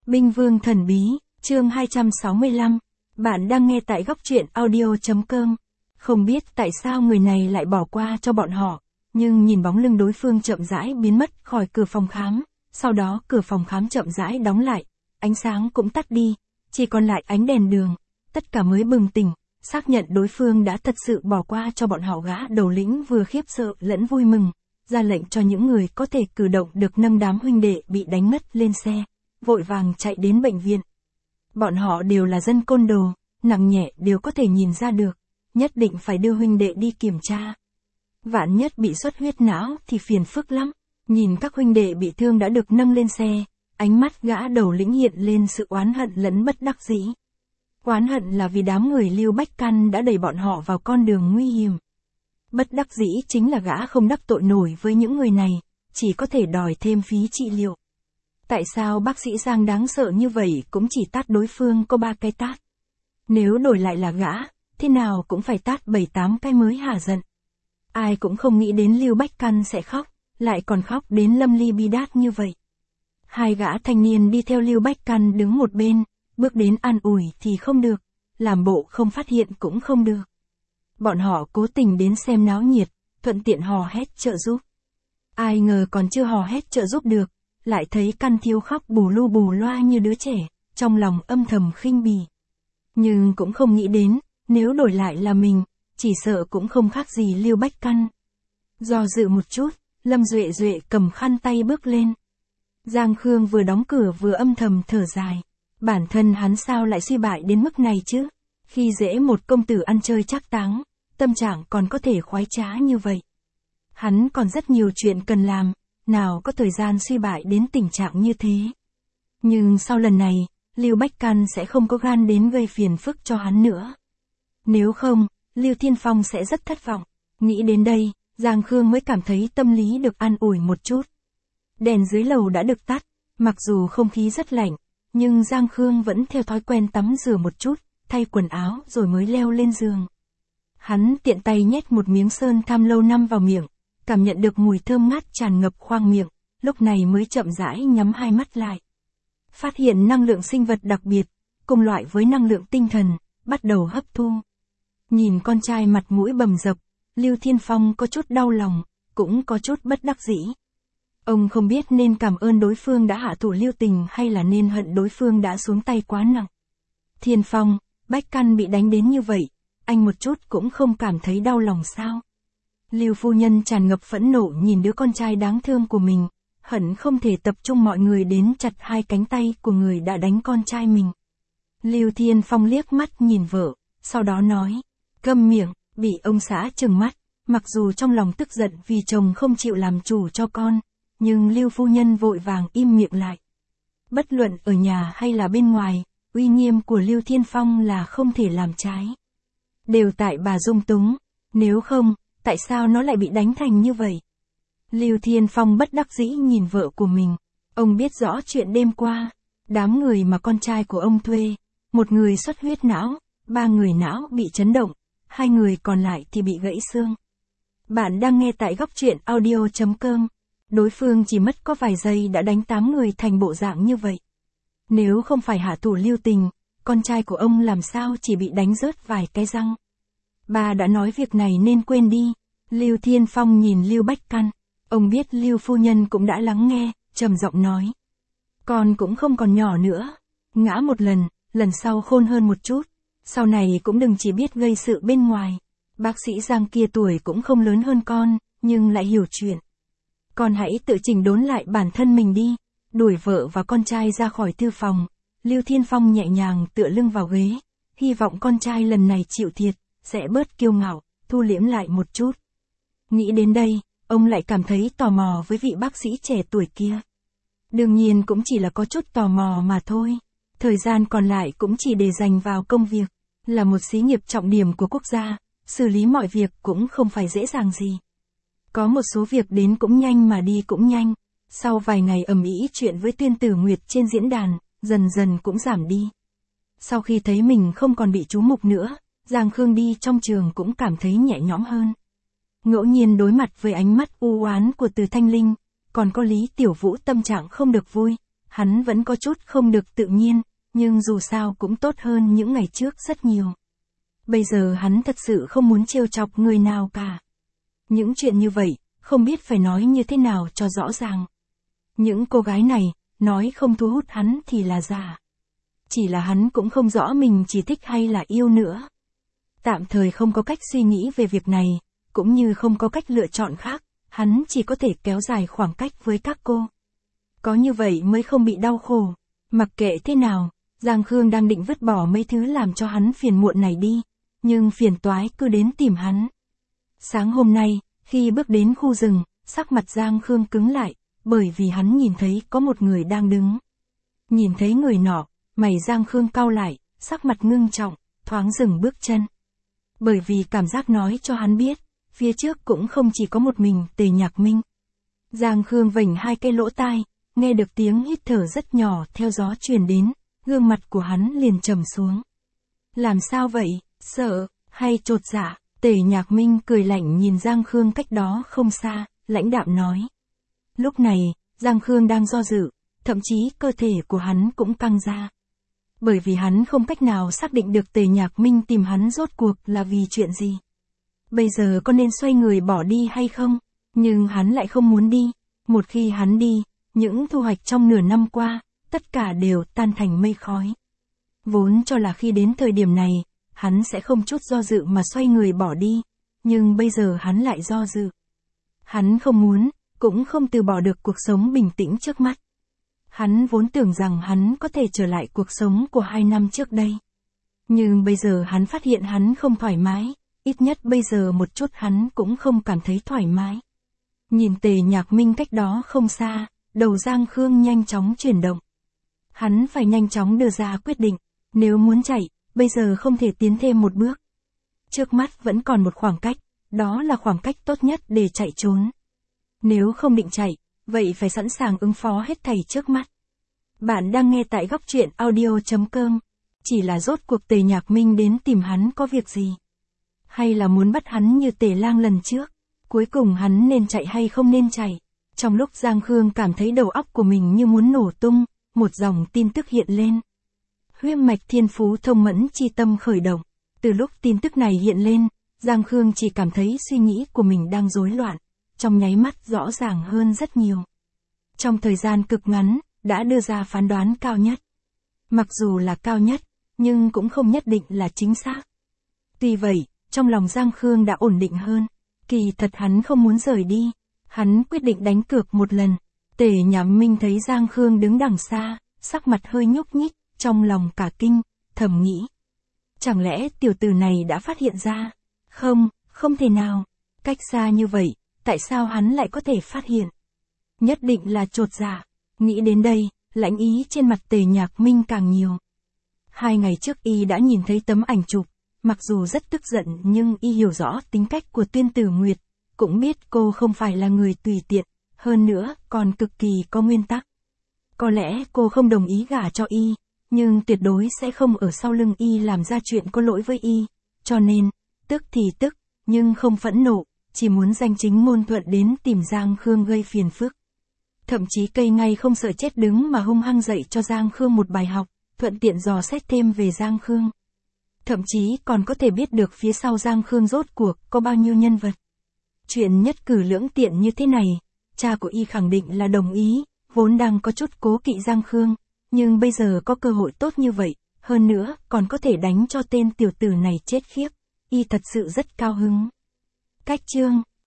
Binh Vương Thần Bí, chương 265. Bạn đang nghe tại góc truyện audio.com. Không biết tại sao người này lại bỏ qua cho bọn họ, nhưng nhìn bóng lưng đối phương chậm rãi biến mất khỏi cửa phòng khám, sau đó cửa phòng khám chậm rãi đóng lại, ánh sáng cũng tắt đi, chỉ còn lại ánh đèn đường, tất cả mới bừng tỉnh, xác nhận đối phương đã thật sự bỏ qua cho bọn họ. Gã đầu lĩnh vừa khiếp sợ lẫn vui mừng, ra lệnh cho những người có thể cử động được nâng đám huynh đệ bị đánh ngất lên xe, vội vàng chạy đến bệnh viện. Bọn họ đều là dân côn đồ, nặng nhẹ đều có thể nhìn ra được, nhất định phải đưa huynh đệ đi kiểm tra. Vạn nhất bị xuất huyết não thì phiền phức lắm. Nhìn các huynh đệ bị thương đã được nâng lên xe, ánh mắt gã đầu lĩnh hiện lên sự oán hận lẫn bất đắc dĩ. Oán hận là vì đám người Lưu Bách Căn đã đẩy bọn họ vào con đường nguy hiểm. Bất đắc dĩ chính là gã không đắc tội nổi với những người này, chỉ có thể đòi thêm phí trị liệu. Tại sao bác sĩ Giang đáng sợ như vậy cũng chỉ tát đối phương có 3 cái tát? Nếu đổi lại là gã, thế nào cũng phải tát 7-8 cái mới hả giận. Ai cũng không nghĩ đến Lưu Bách Căn sẽ khóc, lại còn khóc đến lâm ly bi đát như vậy. Hai gã thanh niên đi theo Lưu Bách Căn đứng một bên, bước đến an ủi thì không được, làm bộ không phát hiện cũng không được. Bọn họ cố tình đến xem náo nhiệt, thuận tiện hò hét trợ giúp. Ai ngờ còn chưa hò hét trợ giúp được, lại thấy Căn Thiếu khóc bù lu bù loa như đứa trẻ, trong lòng âm thầm khinh bỉ. Nhưng cũng không nghĩ đến, nếu đổi lại là mình, chỉ sợ cũng không khác gì Lưu Bách Căn. Do dự một chút, Lâm Duệ Duệ cầm khăn tay bước lên. Giang Khương vừa đóng cửa vừa âm thầm thở dài. Bản thân hắn sao lại suy bại đến mức này chứ? Khi dễ một công tử ăn chơi trác táng, tâm trạng còn có thể khoái trá như vậy. Hắn còn rất nhiều chuyện cần làm, nào có thời gian suy bại đến tình trạng như thế. Nhưng sau lần này, Lưu Bách Căn sẽ không có gan đến gây phiền phức cho hắn nữa. Nếu không, Lưu Thiên Phong sẽ rất thất vọng. Nghĩ đến đây, Giang Khương mới cảm thấy tâm lý được an ủi một chút. Đèn dưới lầu đã được tắt, mặc dù không khí rất lạnh, nhưng Giang Khương vẫn theo thói quen tắm rửa một chút, thay quần áo rồi mới leo lên giường. Hắn tiện tay nhét một miếng sơn tham lâu năm vào miệng, cảm nhận được mùi thơm ngát tràn ngập khoang miệng, lúc này mới chậm rãi nhắm hai mắt lại. Phát hiện năng lượng sinh vật đặc biệt, cùng loại với năng lượng tinh thần, bắt đầu hấp thu. Nhìn con trai mặt mũi bầm dập, Lưu Thiên Phong có chút đau lòng, cũng có chút bất đắc dĩ. Ông không biết nên cảm ơn đối phương đã hạ thủ lưu tình hay là nên hận đối phương đã xuống tay quá nặng. Thiên Phong, Bách Căn bị đánh đến như vậy, anh một chút cũng không cảm thấy đau lòng sao? Lưu phu nhân tràn ngập phẫn nộ nhìn đứa con trai đáng thương của mình, hận không thể tập trung mọi người đến chặt hai cánh tay của người đã đánh con trai mình. Lưu Thiên Phong liếc mắt nhìn vợ, sau đó nói, câm miệng. Bị ông xã trừng mắt, mặc dù trong lòng tức giận vì chồng không chịu làm chủ cho con, nhưng Lưu phu nhân vội vàng im miệng lại. Bất luận ở nhà hay là bên ngoài, uy nghiêm của Lưu Thiên Phong là không thể làm trái. Đều tại bà dung túng, nếu không, tại sao nó lại bị đánh thành như vậy? Lưu Thiên Phong bất đắc dĩ nhìn vợ của mình, ông biết rõ chuyện đêm qua, đám người mà con trai của ông thuê, một người xuất huyết não, 3 người não bị chấn động. 2 người còn lại thì bị gãy xương. Bạn đang nghe tại góc truyện audio.com. Đối phương chỉ mất có vài giây đã đánh 8 người thành bộ dạng như vậy. Nếu không phải hạ thủ lưu tình, con trai của ông làm sao chỉ bị đánh rớt vài cái răng. Bà đã nói việc này nên quên đi. Lưu Thiên Phong nhìn Lưu Bách Căn. Ông biết Lưu phu nhân cũng đã lắng nghe, trầm giọng nói. Con cũng không còn nhỏ nữa. Ngã một lần sau khôn hơn một chút. Sau này cũng đừng chỉ biết gây sự bên ngoài. Bác sĩ Giang kia tuổi cũng không lớn hơn con, nhưng lại hiểu chuyện. Con hãy tự chỉnh đốn lại bản thân mình đi. Đuổi vợ và con trai ra khỏi thư phòng. Lưu Thiên Phong nhẹ nhàng tựa lưng vào ghế. Hy vọng con trai lần này chịu thiệt, sẽ bớt kiêu ngạo, thu liễm lại một chút. Nghĩ đến đây, ông lại cảm thấy tò mò với vị bác sĩ trẻ tuổi kia. Đương nhiên cũng chỉ là có chút tò mò mà thôi. Thời gian còn lại cũng chỉ để dành vào công việc. Là một xí nghiệp trọng điểm của quốc gia, xử lý mọi việc cũng không phải dễ dàng gì. Có một số việc đến cũng nhanh mà đi cũng nhanh. Sau vài ngày ầm ĩ chuyện với Tuyên Tử Nguyệt trên diễn đàn, dần dần cũng giảm đi. Sau khi thấy mình không còn bị chú mục nữa, Giang Khương đi trong trường cũng cảm thấy nhẹ nhõm hơn. Ngẫu nhiên đối mặt với ánh mắt u oán của Từ Thanh Linh, còn có Lý Tiểu Vũ tâm trạng không được vui, hắn vẫn có chút không được tự nhiên, nhưng dù sao cũng tốt hơn những ngày trước rất nhiều. Bây giờ hắn thật sự không muốn trêu chọc người nào cả. Những chuyện như vậy, không biết phải nói như thế nào cho rõ ràng. Những cô gái này, nói không thu hút hắn thì là giả. Chỉ là hắn cũng không rõ mình chỉ thích hay là yêu nữa. Tạm thời không có cách suy nghĩ về việc này, cũng như không có cách lựa chọn khác, hắn chỉ có thể kéo dài khoảng cách với các cô. Có như vậy mới không bị đau khổ. Mặc kệ thế nào, Giang Khương đang định vứt bỏ mấy thứ làm cho hắn phiền muộn này đi, nhưng phiền toái cứ đến tìm hắn. Sáng hôm nay, khi bước đến khu rừng, sắc mặt Giang Khương cứng lại, bởi vì hắn nhìn thấy có một người đang đứng. Nhìn thấy người nọ, mày Giang Khương cau lại, sắc mặt ngưng trọng, thoáng dừng bước chân. Bởi vì cảm giác nói cho hắn biết, phía trước cũng không chỉ có một mình Tề Nhạc Minh. Giang Khương vểnh hai cái lỗ tai, nghe được tiếng hít thở rất nhỏ theo gió truyền đến, gương mặt của hắn liền trầm xuống. Làm sao vậy, sợ, hay chột dạ? Tề Nhạc Minh cười lạnh nhìn Giang Khương cách đó không xa, lãnh đạm nói. Lúc này, Giang Khương đang do dự, thậm chí cơ thể của hắn cũng căng ra. Bởi vì hắn không cách nào xác định được Tề Nhạc Minh tìm hắn rốt cuộc là vì chuyện gì. Bây giờ có nên xoay người bỏ đi hay không? Nhưng hắn lại không muốn đi. Một khi hắn đi, những thu hoạch trong nửa năm qua, tất cả đều tan thành mây khói. Vốn cho là khi đến thời điểm này, hắn sẽ không chút do dự mà xoay người bỏ đi. Nhưng bây giờ hắn lại do dự. Hắn không muốn, cũng không từ bỏ được cuộc sống bình tĩnh trước mắt. Hắn vốn tưởng rằng hắn có thể trở lại cuộc sống của 2 năm trước đây. Nhưng bây giờ hắn phát hiện hắn không thoải mái, ít nhất bây giờ một chút hắn cũng không cảm thấy thoải mái. Nhìn Tề Nhạc Minh cách đó không xa, đầu Giang Khương nhanh chóng chuyển động. Hắn phải nhanh chóng đưa ra quyết định, nếu muốn chạy, bây giờ không thể tiến thêm một bước. Trước mắt vẫn còn một khoảng cách, đó là khoảng cách tốt nhất để chạy trốn. Nếu không định chạy, vậy phải sẵn sàng ứng phó hết thảy trước mắt. Bạn đang nghe tại góc truyện audio.com. Chỉ là rốt cuộc Tề Nhạc Minh đến tìm hắn có việc gì? Hay là muốn bắt hắn như Tề Lang lần trước? Cuối cùng hắn nên chạy hay không nên chạy? Trong lúc Giang Khương cảm thấy đầu óc của mình như muốn nổ tung, một dòng tin tức hiện lên. Huyết mạch thiên phú thông mẫn chi tâm khởi động. Từ lúc tin tức này hiện lên, Giang Khương chỉ cảm thấy suy nghĩ của mình đang rối loạn, trong nháy mắt rõ ràng hơn rất nhiều. Trong thời gian cực ngắn, đã đưa ra phán đoán cao nhất. Mặc dù là cao nhất, nhưng cũng không nhất định là chính xác. Tuy vậy, trong lòng Giang Khương đã ổn định hơn. Kỳ thật hắn không muốn rời đi. Hắn quyết định đánh cược một lần. Tề Nhạc Minh thấy Giang Khương đứng đằng xa, sắc mặt hơi nhúc nhích, trong lòng cả kinh, thầm nghĩ. Chẳng lẽ tiểu tử này đã phát hiện ra? Không, không thể nào. Cách xa như vậy, tại sao hắn lại có thể phát hiện? Nhất định là chột dạ. Nghĩ đến đây, lãnh ý trên mặt Tề Nhạc Minh càng nhiều. 2 ngày trước y đã nhìn thấy tấm ảnh chụp, mặc dù rất tức giận nhưng y hiểu rõ tính cách của Tuyên Tử Nguyệt, cũng biết cô không phải là người tùy tiện, hơn nữa còn cực kỳ có nguyên tắc. Có lẽ cô không đồng ý gả cho y, nhưng tuyệt đối sẽ không ở sau lưng y làm ra chuyện có lỗi với y, cho nên, tức thì tức, nhưng không phẫn nộ, chỉ muốn danh chính ngôn thuận đến tìm Giang Khương gây phiền phức. Thậm chí cây ngay không sợ chết đứng mà hung hăng dạy cho Giang Khương một bài học, thuận tiện dò xét thêm về Giang Khương. Thậm chí còn có thể biết được phía sau Giang Khương rốt cuộc có bao nhiêu nhân vật. Chuyện nhất cử lưỡng tiện như thế này, cha của y khẳng định là đồng ý, vốn đang có chút cố kỵ Giang Khương, nhưng bây giờ có cơ hội tốt như vậy, hơn nữa còn có thể đánh cho tên tiểu tử này chết khiếp, y thật sự rất cao hứng. Cách chương